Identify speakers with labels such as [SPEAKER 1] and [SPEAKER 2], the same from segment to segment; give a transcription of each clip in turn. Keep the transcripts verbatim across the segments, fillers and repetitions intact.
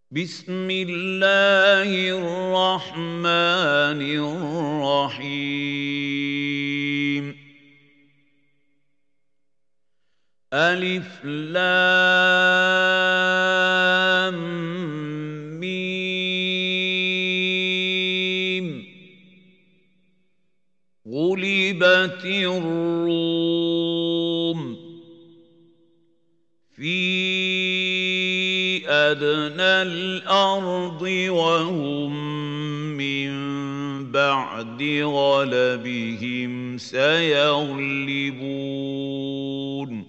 [SPEAKER 1] بسم الله الرحمن الرحيم ألف لام ميم غلبت الروم في أدنى الأرض وهم من بعد غلبهم سيغلبون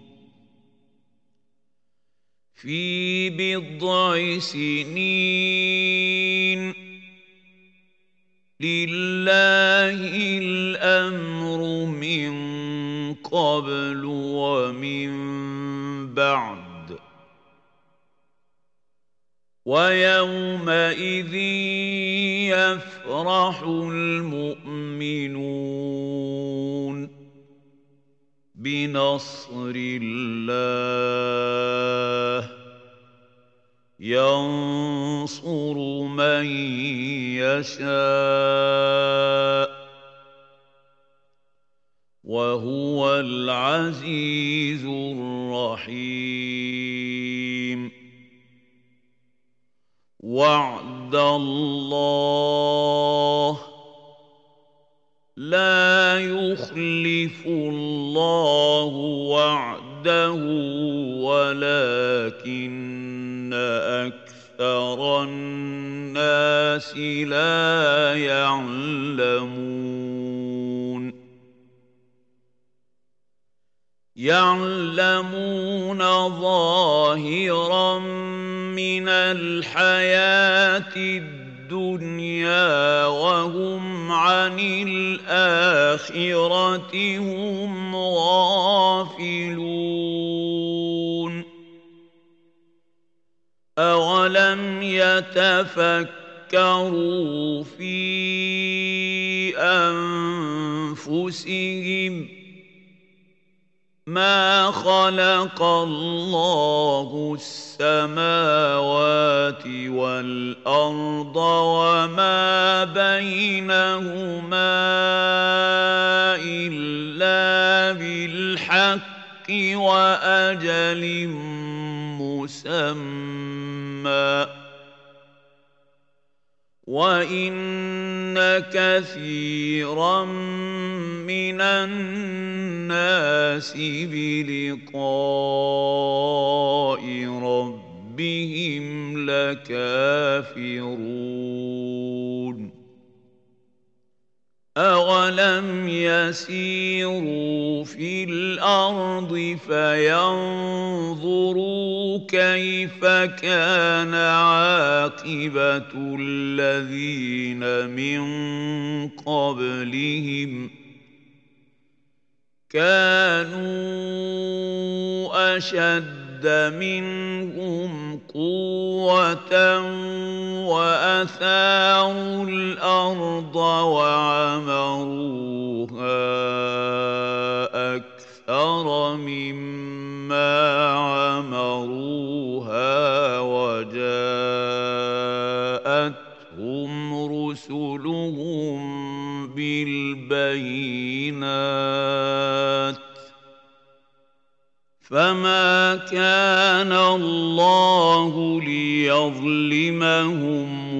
[SPEAKER 1] في بضع سنين لله الأمر من قبل ومن بعد ويومئذ يفرح المؤمنون بنصر الله ينصر من يشاء وهو العزيز الرحيم وعد الله لا يخلف الله وعده ولكن أكثر الناس لا يعلمون يعلمون ظاهرا من الحياة الدنيا وهم عن الآخرة هم غافلون أولم يتفكروا في أنفسهم ما خلق الله السماوات والأرض وما بينهما إلا بالحق وأجل مسمى وَإِنَّ كَثِيرًا مِنَ النَّاسِ بِلِقَاءِ رَبِّهِمْ لَكَافِرُونَ أَوَلَمْ يَسِيرُوا فِي الْأَرْضِ فَيَنظُرُوا كَيْفَ كَانَ عَاقِبَةُ الَّذِينَ مِن قَبْلِهِمْ كَانُوا أَشَدَّ مِنْهُمْ قُوَّةً وَأَثَارُوا الْأَرْضَ وَعَمَرُوهَا أَكْثَرَ مِمَّا عَمَرُوهَا وَجَاءَتْهُمْ رُسُلُهُم بِالْبَيِّنَاتِ فما كان الله ليظلمهم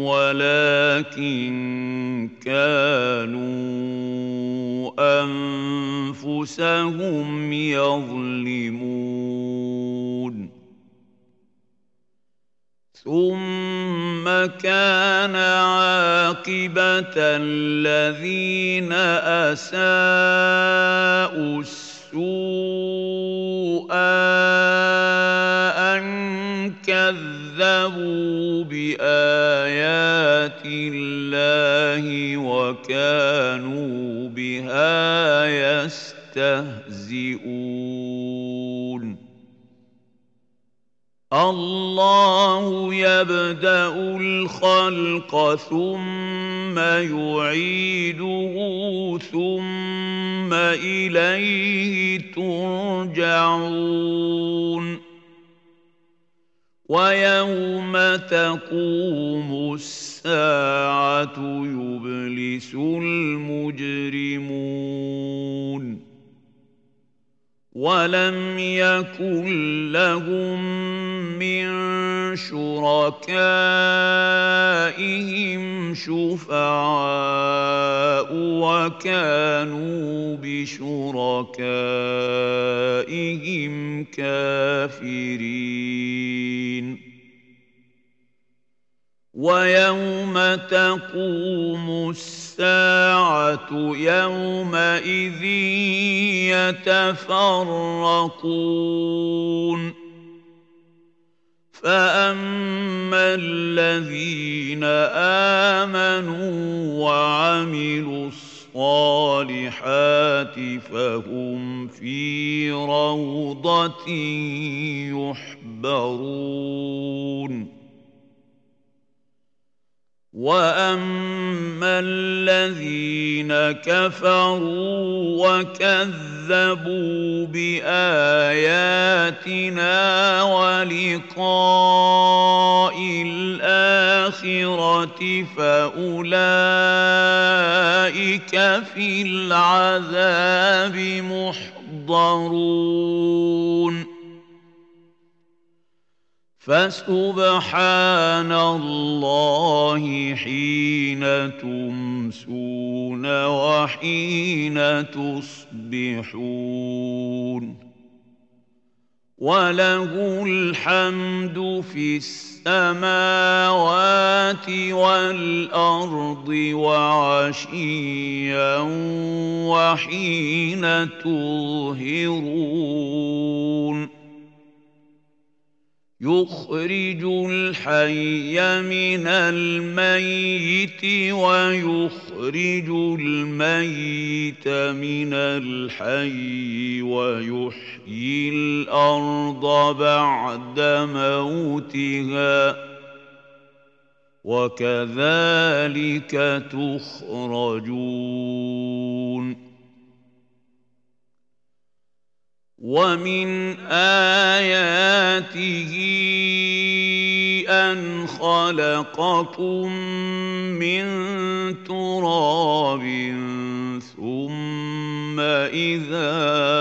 [SPEAKER 1] ولكن كانوا أنفسهم يظلمون ثم كان عاقبة الذين أساءوا السوء أن كذبوا بآيات الله وكانوا بها يستهزئون الله يبدأ الخلق ثم يعيده ثم إليه ترجعون ويوم تقوم الساعة يبلس المجرمون ولم يكن لهم من شركائهم شفعاء وكانوا بشركائهم كافرين ويوم تقوم الساعة يومئذ يتفرقون فأما الذين آمنوا وعملوا الصالحات فهم في روضة يحبرون وأما الذين كفروا وكذبوا بآياتنا ولقاء الآخرة فأولئك في العذاب محضرون فسبحان الله حين تمسون وحين تصبحون وله الحمد في السماوات والأرض وعشيا وحين تظهرون يخرج الحي من الميت ويخرج الميت من الحي ويحيي الأرض بعد موتها وكذلك تخرجون ومن آياته أن خلقكم من تراب ثم إذا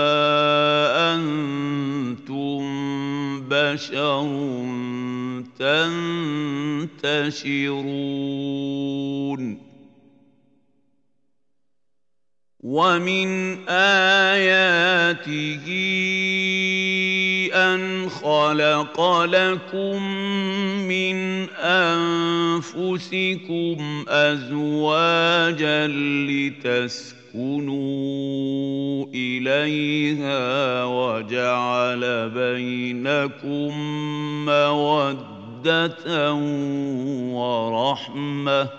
[SPEAKER 1] أنتم بشر تنتشرون ومن آياته أن خلق لكم من أنفسكم أزواجا لتسكنوا إليها وجعل بينكم مودة ورحمة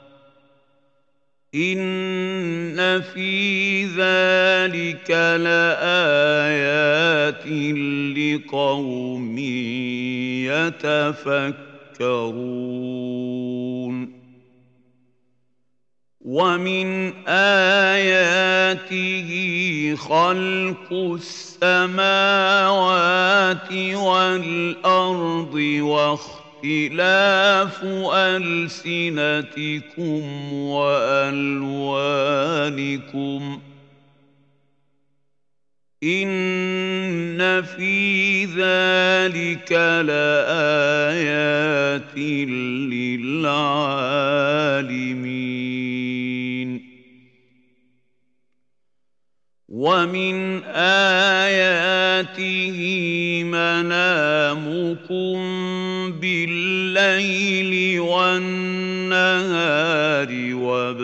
[SPEAKER 1] إن في ذلك لآيات لقوم يتفكرون ومن آياته خلق السماوات والأرض واختلاف اختلاف ألسنتكم وألوانكم إن في ذلك لآيات للعالمين ومن آياته منامكم بالليل والنهار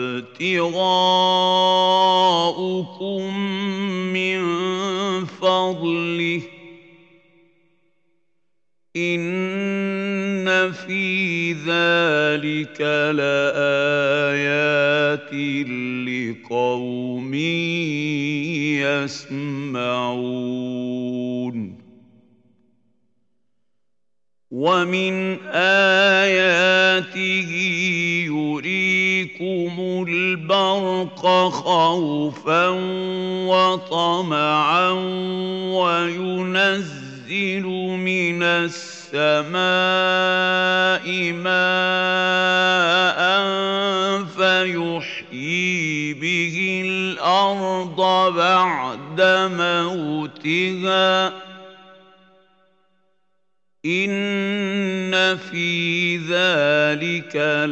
[SPEAKER 1] وابتغاؤكم من فضله إن في ذلك لآيات لقوم يسمعون ومن آياته يريكم البرق خوفا وطمعا وينزل من السماء السماء ماء فيحيي به الأرض بعد موتها إن في ذلك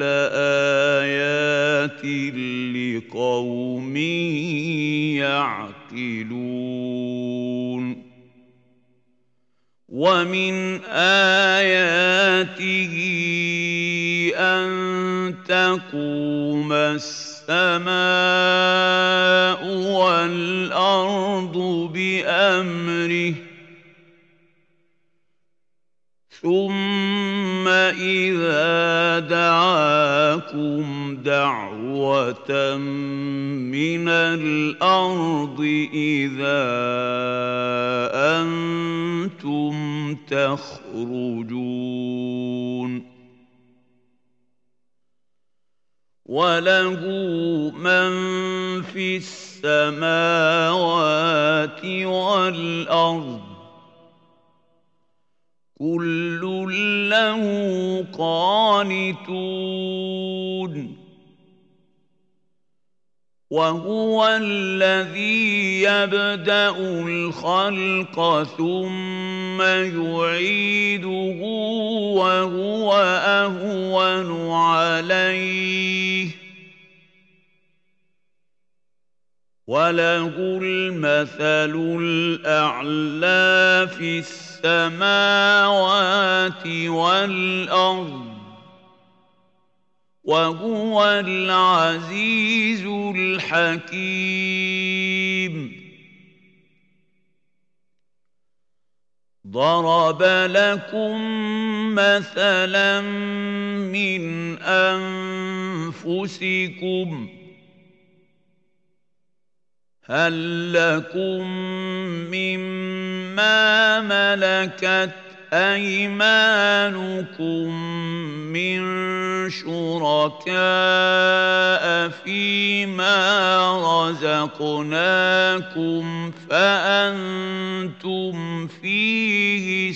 [SPEAKER 1] لآيات لقوم يعقلون ومن آياته أن تقوم السماء والأرض بأمره ثم إذا دعاكم دعوة من الأرض إذا أنتم تخرجون وله من في السماوات والأرض كل له قانتون وهو الذي يبدأ الخلق ثم يعيده وهو أهون عليه وله المثل الأعلى في السماوات والأرض وهو العزيز الحكيم ضرب لكم مثلا من أنفسكم هل لكم مما ملكت أيمانكم من شركاء فيما رزقناكم فأنتم فيه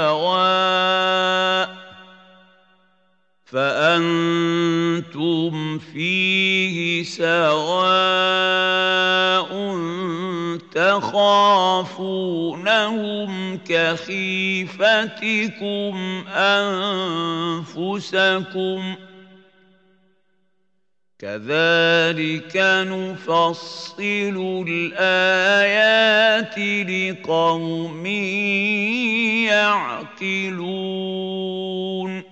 [SPEAKER 1] سواء فأنتم فيه سواء تخافونهم كخيفتكم أنفسكم كذلك نفصل الآيات لقوم يعقلون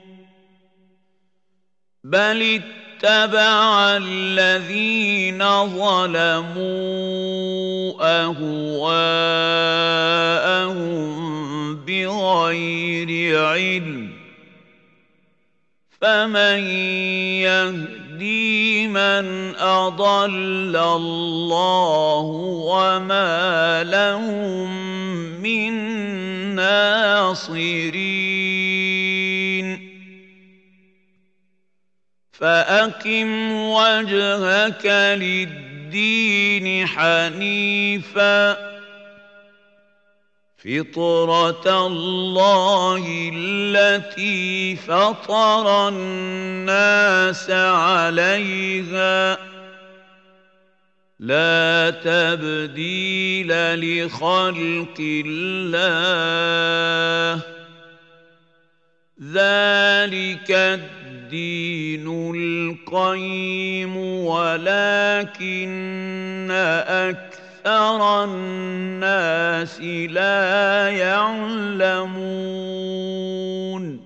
[SPEAKER 1] بل اتبع الذين ظلموا أهواءهم بغير علم فمن يهدي من أضل الله وما لهم من ناصرين فأقم وجهك للدين حنيفا فطرة الله التي فطر الناس عليها لا تبديل لخلق الله ذلك الدين القيم ولكن أكثر الناس لا يعلمون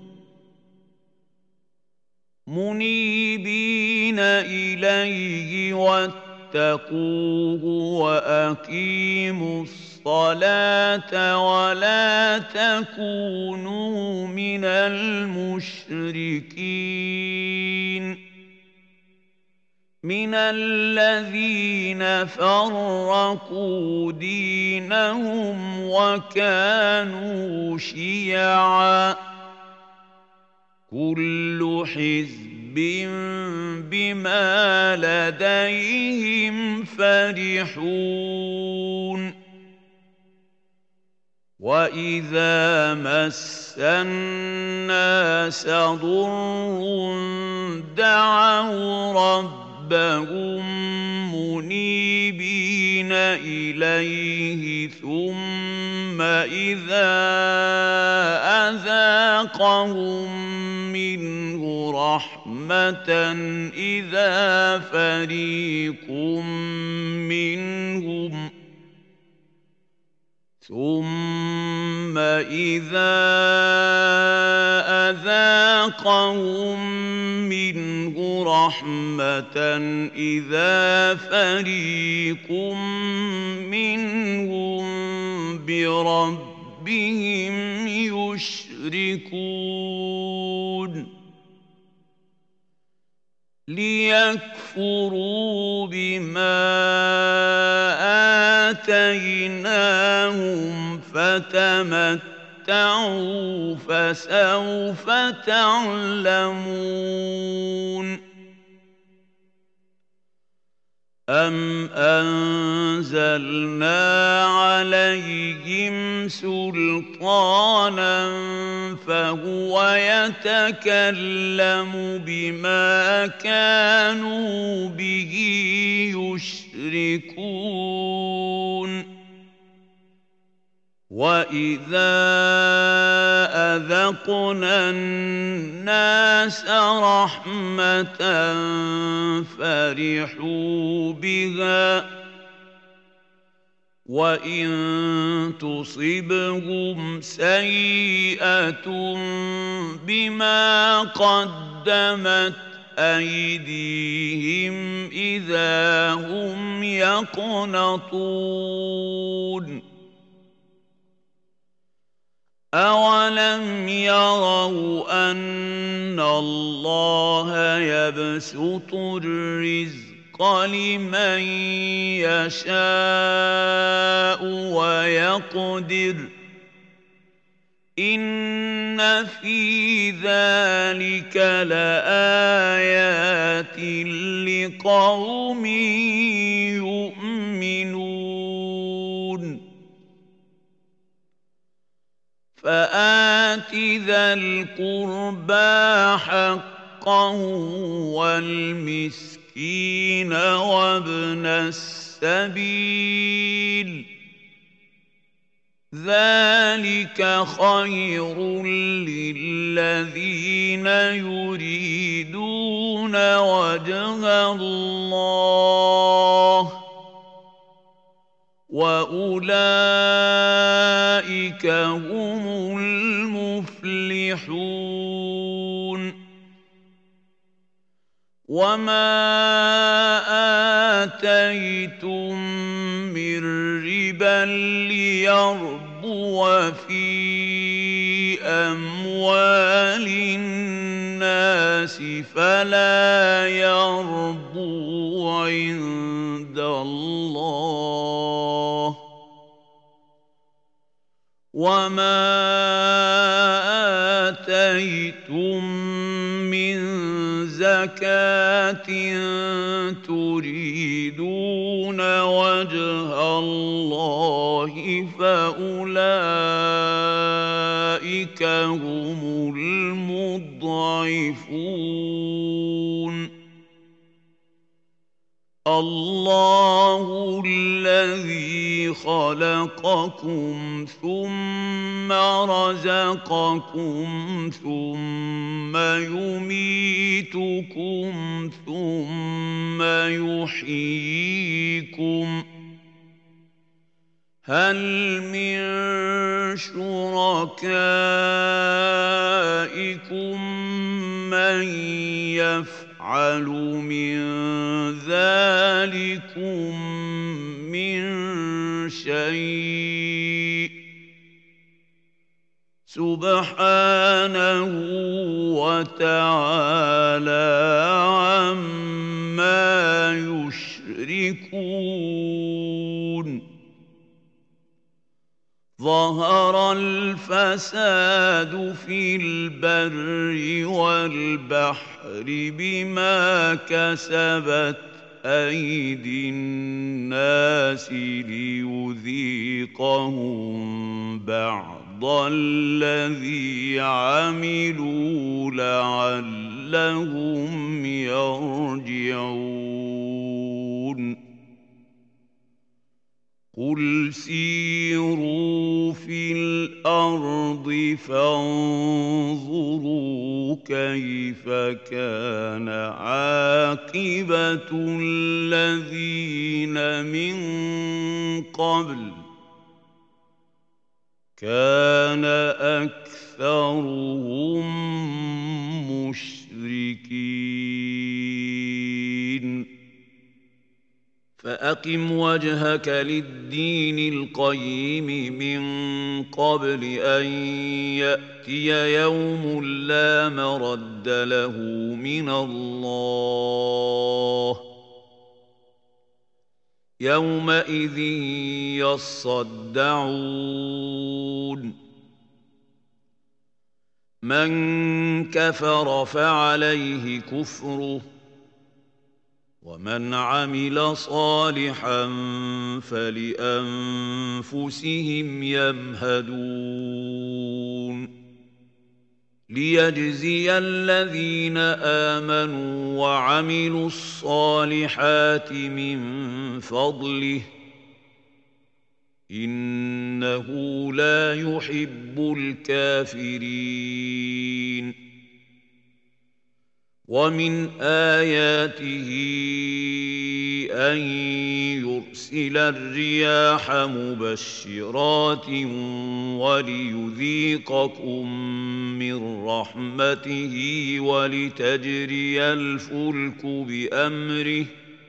[SPEAKER 1] منيبين إليه واتقوه وأقيموا الصلاة ولا تكونوا من المشركين من الذين فرقوا دينهم وكانوا شيعا كل حزب بما لديهم فرحون وَإِذَا مَسَّ النَّاسَ ضُرٌّ دَعَوْا رَبَّهُم مُّنِيبِينَ إِلَيْهِ ثُمَّ إِذَا أَذَاقَهُم مِّنْهُ رَحْمَةً إِذَا فَرِيقٌ مِّنْهُمْ ثُمَّ إِذَا أَذَاقَهُم مِّنْهُ رَحْمَةً إِذَا فَرِيقٌ مِّنْهُم بِرَبِّهِمْ يُشْرِكُونَ لِيَكْفُرُوا بِمَا آتَيْنَاهُمْ فَتَمَتَّعُوا فَسَوْفَ تَعْلَمُونَ أَمْ أَنزَلْنَا عَلَيْهِمْ سُلْطَانًا فَهُوَ يَتَكَلَّمُ بِمَا كَانُوا بِهِ يُشْرِكُونَ وَإِذَا أَذَقْنَا النَّاسَ رَحْمَةً فَرِحُوا بِهَا وَإِن تُصِبْهُمْ سَيِّئَةٌ بِمَا قَدَّمَتْ أَيْدِيهِمْ إِذَا هُمْ يَقْنَطُونَ أَوَلَمْ يَرَوْا أَنَّ اللَّهَ يَبْسُطُ الرِّزْقَ لِمَن يَشَاءُ وَيَقْدِرُ إِنَّ فِي ذَلِكَ لَآيَاتٍ لِقَوْمٍ يُؤْمِنُونَ فَآتِ ذَا الْقُرْبَىٰ حَقَّهُ وَالْمِسْكِينَ وَابْنَ السَّبِيلِ ذَلِكَ خَيْرٌ لِّلَّذِينَ يُرِيدُونَ وَجْهَ اللَّهِ وَأُولَٰئِكَ هُمُ الْمُفْلِحُونَ وَمَا آتَيْتُم مِّن رِّبًا لِّيَرْبُوَ فِي أَمْوَالِ النَّاسِ فَلَا يَرْبُو عِندَ اللَّهِ وَمَا آتَيْتُم مِّن زَكَاةٍ تُرِيدُونَ وَجْهَ اللَّهِ فَأُولَٰئِكَ هُمُ الْمُضْعِفُونَ اللَّهُ الَّذِي خَلَقَكُمْ ثُمَّ رَزَقَكُمْ ثُمَّ يُمِيتُكُمْ ثُمَّ يُحْيِيكُمْ هَلْ مِن شُرَكَائِكُم مَّن يَفْعَلُ مِن ذَٰلِكُم مِّن شَيْءٍ سُبْحَانَهُ وَتَعَالَىٰ عَمَّا يُشْرِكُونَ ظَهَرَ الْفَسَادُ فِي الْبَرِّ وَالْبَحْرِ بِمَا كَسَبَتْ أيدي الناس ليذيقهم بعض الذي عملوا لعلهم يرجعون قل سيروا في الأرض فانظروا كيف كان عاقبة الذين من قبل كان أكثرهم مشركين فأقم وجهك للدين القيم من قبل أن يأتي يوم لا مرد له من الله يومئذ يصدعون من كفر فعليه كفره ومن عمل صالحا فلأنفسهم يمهدون ليجزي الذين آمنوا وعملوا الصالحات من فضله إنه لا يحب الكافرين ومن آياته أن يرسل الرياح مبشرات وليذيقكم من رحمته ولتجري الفلك بأمره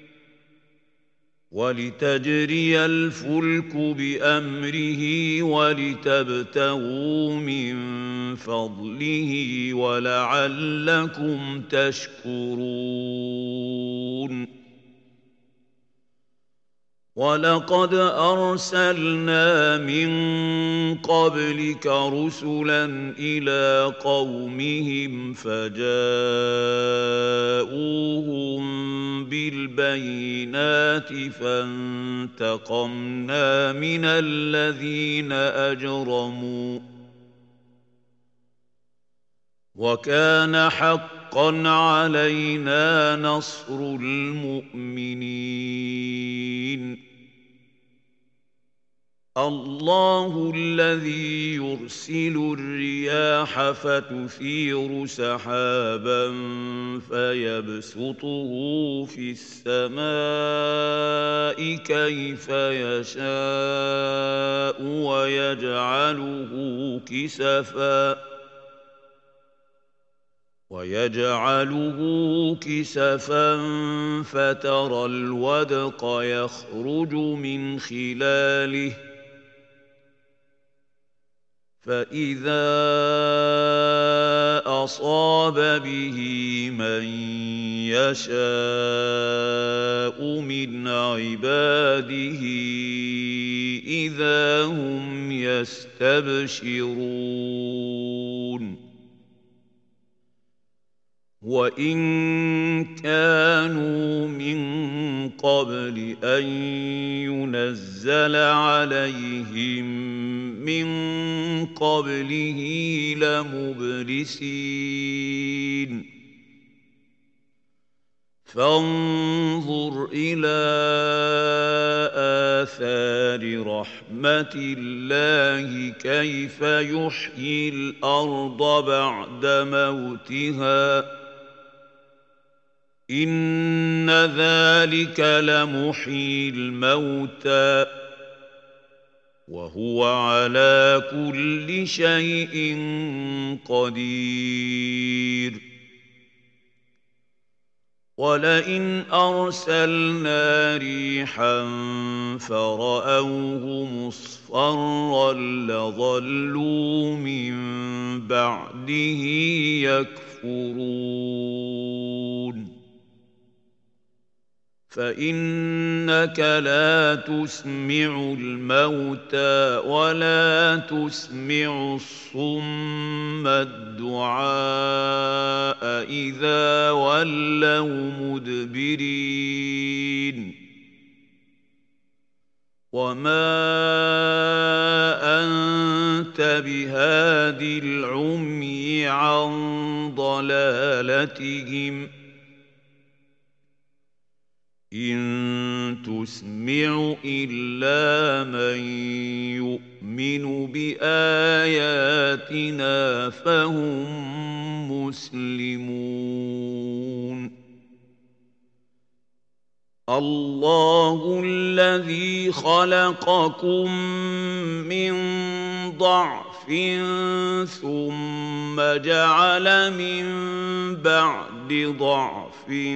[SPEAKER 1] ولتجري الفلك بأمره ولتبتغوا من فضله ولعلكم تشكرون ولقد أرسلنا من قبلك رسلا إلى قومهم فجاءوهم بالبينات فانتقمنا من الذين أجرموا وكان حقا علينا نصر المؤمنين الله الذي يرسل الرياح فتثير سحابا فيبسطه في السماء كيف يشاء ويجعله كسفا ويجعله كسفا فترى الودق يخرج من خلاله فإذا أصاب به من يشاء من عباده إذا هم يستبشرون وإن كانوا من قبل أن ينزل عليهم من قبله لمبلسين فانظر إلى آثار رحمة الله كيف يحيي الأرض بعد موتها إن ذلك لمحيي الموتى وهو على كل شيء قدير ولئن أرسلنا ريحا فرأوه مصفرا لظلوا من بعده يكفرون فإنك لا تسمع الموتى ولا تسمع الصم الدعاء إذا ولوا مدبرين وما أنت بهاد العمي عن ضلالتهم إن تسمع إلا من يؤمن بآياتنا فهم مسلمون الله الذي خلقكم من ضعف ثم جعل من بعد ضعف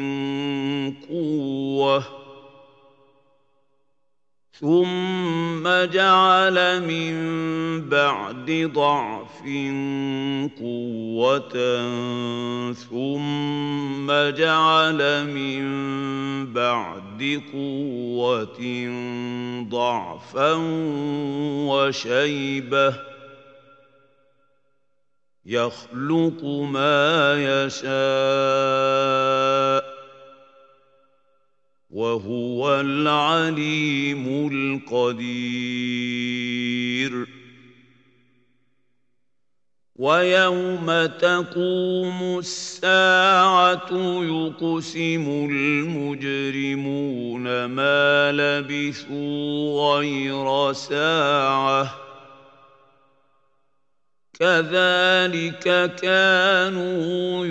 [SPEAKER 1] قوة ثم جعل من بعد ضعف قوة ثم جعل من بعد قوة ضعفا وشيبة يخلق ما يشاء وهو العليم القدير ويوم تقوم الساعة يقسم المجرمون ما لبثوا غير ساعة كذلك كانوا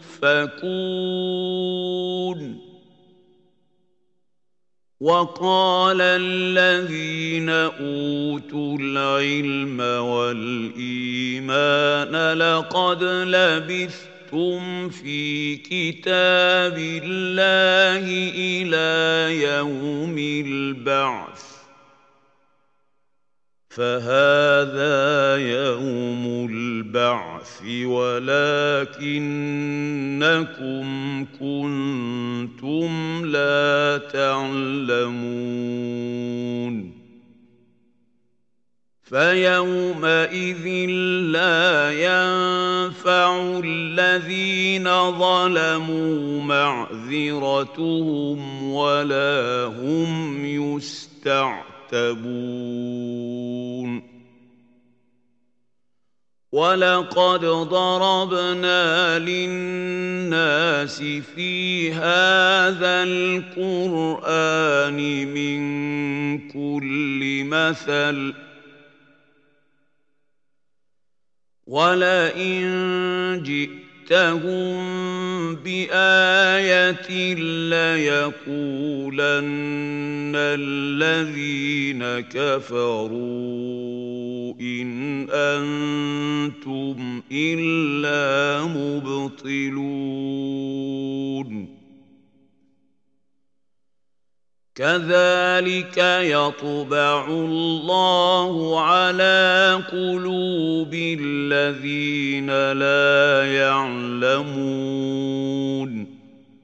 [SPEAKER 1] يؤفكون وقال الذين أوتوا العلم والإيمان لقد لبثتم في كتاب الله إلى يوم البعث فهذا يوم البعث ولكنكم كنتم لا تعلمون فيومئذ لا ينفع الذين ظلموا معذرتهم ولا هم يستعتبون ولقد ضربنا للناس في هذا القرآن من كل مثل ولئن جئتهم بآية ليقولن الذين كفروا إن أنتم إلا مبطلون كذلك يطبع الله على قلوب الذين لا يعلمون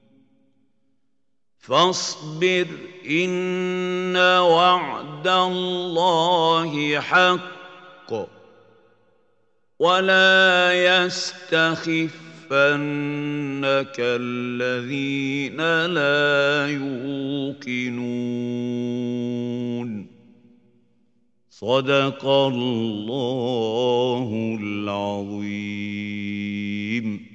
[SPEAKER 1] فاصبر إن وعد الله حق ولا يستخف يَخْفَنَّكَ الَّذِينَ لَا يُوقِنُونَ صدق الله العظيم.